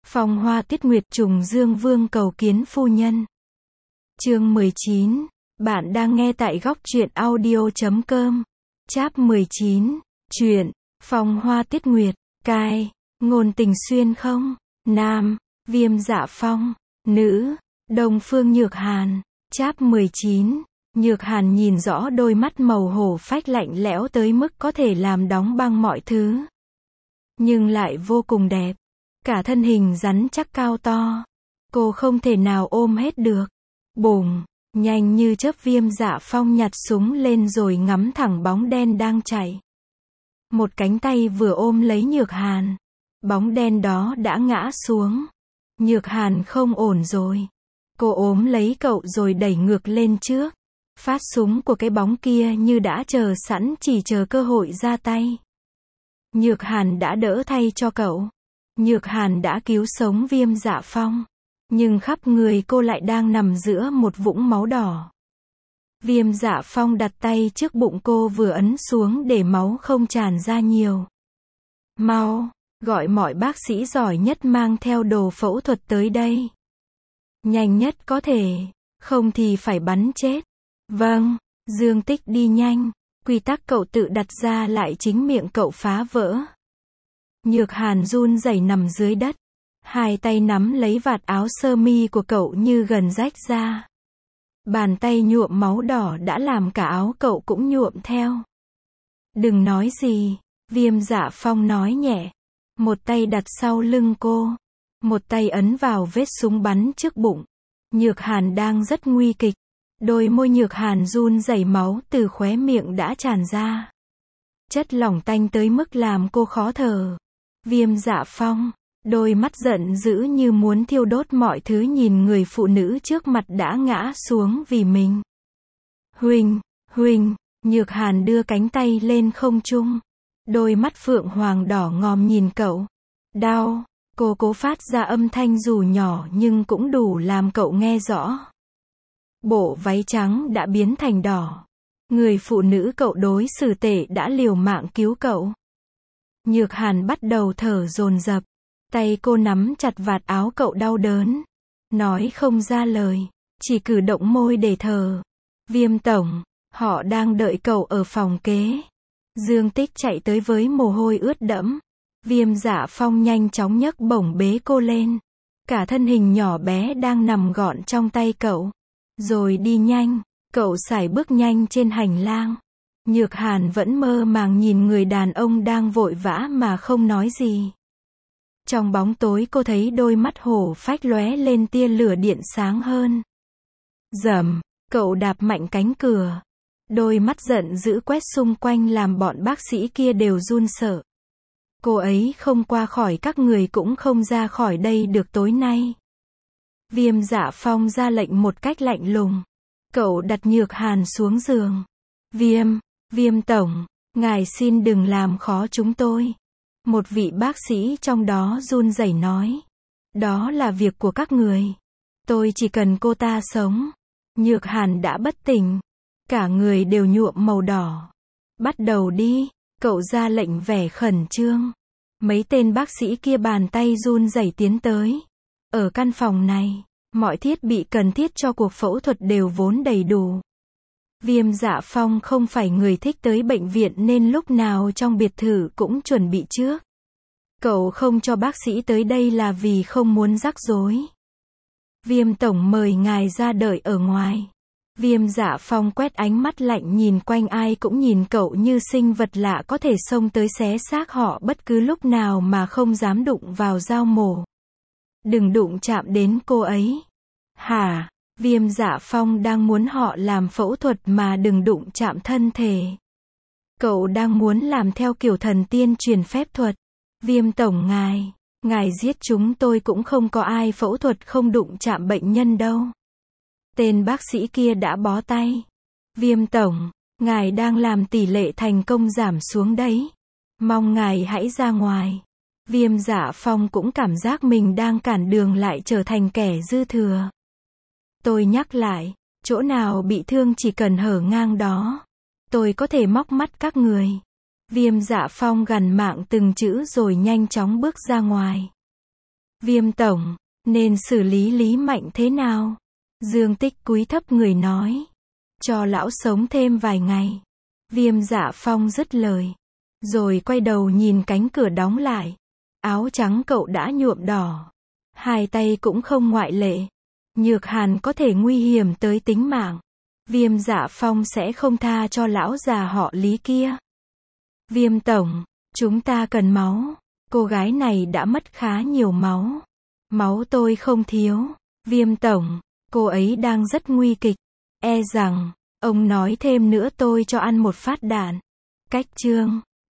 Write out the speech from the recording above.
Phong Hoa Tuyết Nguyệt trùng Dương Vương cầu kiến phu nhân. Chương 19. Bạn đang nghe tại góc truyện audio.com. Chap 19. Truyện Phong Hoa Tuyết Nguyệt. Cai. Ngôn Tình Xuyên không. Nam. Viêm Dạ Phong. Nữ. Đông Phương Nhược Hàn. Chap 19. Nhược Hàn nhìn rõ đôi mắt màu hổ phách lạnh lẽo tới mức có thể làm đóng băng mọi thứ. Nhưng lại vô cùng đẹp. Cả thân hình rắn chắc cao to. Cô không thể nào ôm hết được. Bùng, nhanh như chớp Viêm Dạ Phong nhặt súng lên rồi ngắm thẳng bóng đen đang chạy. Một cánh tay vừa ôm lấy Nhược Hàn. Bóng đen đó đã ngã xuống. Nhược Hàn không ổn rồi. Cô ôm lấy cậu rồi đẩy ngược lên trước. Phát súng của cái bóng kia như đã chờ sẵn chỉ chờ cơ hội ra tay. Nhược Hàn đã đỡ thay cho cậu. Nhược Hàn đã cứu sống Viêm Dạ Phong. Nhưng khắp người cô lại đang nằm giữa một vũng máu đỏ. Viêm Dạ Phong đặt tay trước bụng cô vừa ấn xuống để máu không tràn ra nhiều. Mau, gọi mọi bác sĩ giỏi nhất mang theo đồ phẫu thuật tới đây. Nhanh nhất có thể, không thì phải bắn chết. Vâng, Dương Tích đi nhanh. Quy tắc cậu tự đặt ra lại chính miệng cậu phá vỡ. Nhược Hàn run rẩy nằm dưới đất. Hai tay nắm lấy vạt áo sơ mi của cậu như gần rách ra. Bàn tay nhuộm máu đỏ đã làm cả áo cậu cũng nhuộm theo. Đừng nói gì, Viêm Dạ Phong nói nhẹ. Một tay đặt sau lưng cô. Một tay ấn vào vết súng bắn trước bụng. Nhược Hàn đang rất nguy kịch. Đôi môi Nhược Hàn run rẩy, máu từ khóe miệng đã tràn ra. Chất lỏng tanh tới mức làm cô khó thở. Viêm Dạ Phong, đôi mắt giận dữ như muốn thiêu đốt mọi thứ nhìn người phụ nữ trước mặt đã ngã xuống vì mình. Huynh, Nhược Hàn đưa cánh tay lên không trung. Đôi mắt phượng hoàng đỏ ngòm nhìn cậu. Đau, cô cố phát ra âm thanh dù nhỏ nhưng cũng đủ làm cậu nghe rõ. Bộ váy trắng đã biến thành đỏ. Người phụ nữ cậu đối xử tệ đã liều mạng cứu cậu. Nhược Hàn bắt đầu thở dồn dập. Tay cô nắm chặt vạt áo cậu đau đớn. Nói không ra lời. Chỉ cử động môi để thở. Viêm tổng, họ đang đợi cậu ở phòng kế. Dương Tích chạy tới với mồ hôi ướt đẫm. Viêm Dạ Phong nhanh chóng nhấc bổng bế cô lên. Cả thân hình nhỏ bé đang nằm gọn trong tay cậu. Rồi đi nhanh. Cậu sải bước nhanh trên hành lang. Nhược Hàn vẫn mơ màng nhìn người đàn ông đang vội vã mà không nói gì. Trong bóng tối cô thấy đôi mắt hổ phách lóe lên tia lửa điện sáng hơn. Rầm, cậu đạp mạnh cánh cửa. Đôi mắt giận dữ quét xung quanh làm bọn bác sĩ kia đều run sợ. Cô ấy không qua khỏi các người cũng không ra khỏi đây được tối nay. Viêm Dạ Phong ra lệnh một cách lạnh lùng. Cậu đặt Nhược Hàn xuống giường. Viêm tổng, ngài xin đừng làm khó chúng tôi. Một vị bác sĩ trong đó run rẩy nói. Đó là việc của các người. Tôi chỉ cần cô ta sống. Nhược Hàn đã bất tỉnh. Cả người đều nhuộm màu đỏ. Bắt đầu đi, cậu ra lệnh vẻ khẩn trương. Mấy tên bác sĩ kia bàn tay run rẩy tiến tới. Ở căn phòng này, mọi thiết bị cần thiết cho cuộc phẫu thuật đều vốn đầy đủ. Viêm Dạ Phong không phải người thích tới bệnh viện nên lúc nào trong biệt thự cũng chuẩn bị trước. Cậu không cho bác sĩ tới đây là vì không muốn rắc rối. Viêm tổng mời ngài ra đợi ở ngoài. Viêm Dạ Phong quét ánh mắt lạnh nhìn quanh, ai cũng nhìn cậu như sinh vật lạ có thể xông tới xé xác họ bất cứ lúc nào mà không dám đụng vào dao mổ. Đừng đụng chạm đến cô ấy. Hả? Viêm Dạ Phong đang muốn họ làm phẫu thuật mà đừng đụng chạm thân thể. Cậu đang muốn làm theo kiểu thần tiên truyền phép thuật. Viêm tổng ngài giết chúng tôi cũng không có ai phẫu thuật không đụng chạm bệnh nhân đâu. Tên bác sĩ kia đã bó tay. Viêm tổng, ngài đang làm tỷ lệ thành công giảm xuống đấy. Mong ngài hãy ra ngoài. Viêm Dạ Phong cũng cảm giác mình đang cản đường lại trở thành kẻ dư thừa. Tôi nhắc lại, chỗ nào bị thương chỉ cần hở ngang đó. Tôi có thể móc mắt các người. Viêm Dạ Phong gằn mạng từng chữ rồi nhanh chóng bước ra ngoài. Viêm tổng, nên xử lý Lý Mạnh thế nào? Dương Tích cúi thấp người nói. Cho lão sống thêm vài ngày. Viêm Dạ Phong dứt lời. Rồi quay đầu nhìn cánh cửa đóng lại. Áo trắng cậu đã nhuộm đỏ. Hai tay cũng không ngoại lệ. Nhược hàn có thể nguy hiểm tới tính mạng. Viêm Dạ Phong sẽ không tha cho lão già họ Lý kia. Viêm tổng, chúng ta cần máu. Cô gái này đã mất khá nhiều máu. Máu tôi không thiếu. Viêm tổng, cô ấy đang rất nguy kịch. E rằng, ông nói thêm nữa tôi cho ăn một phát đạn. Cách chương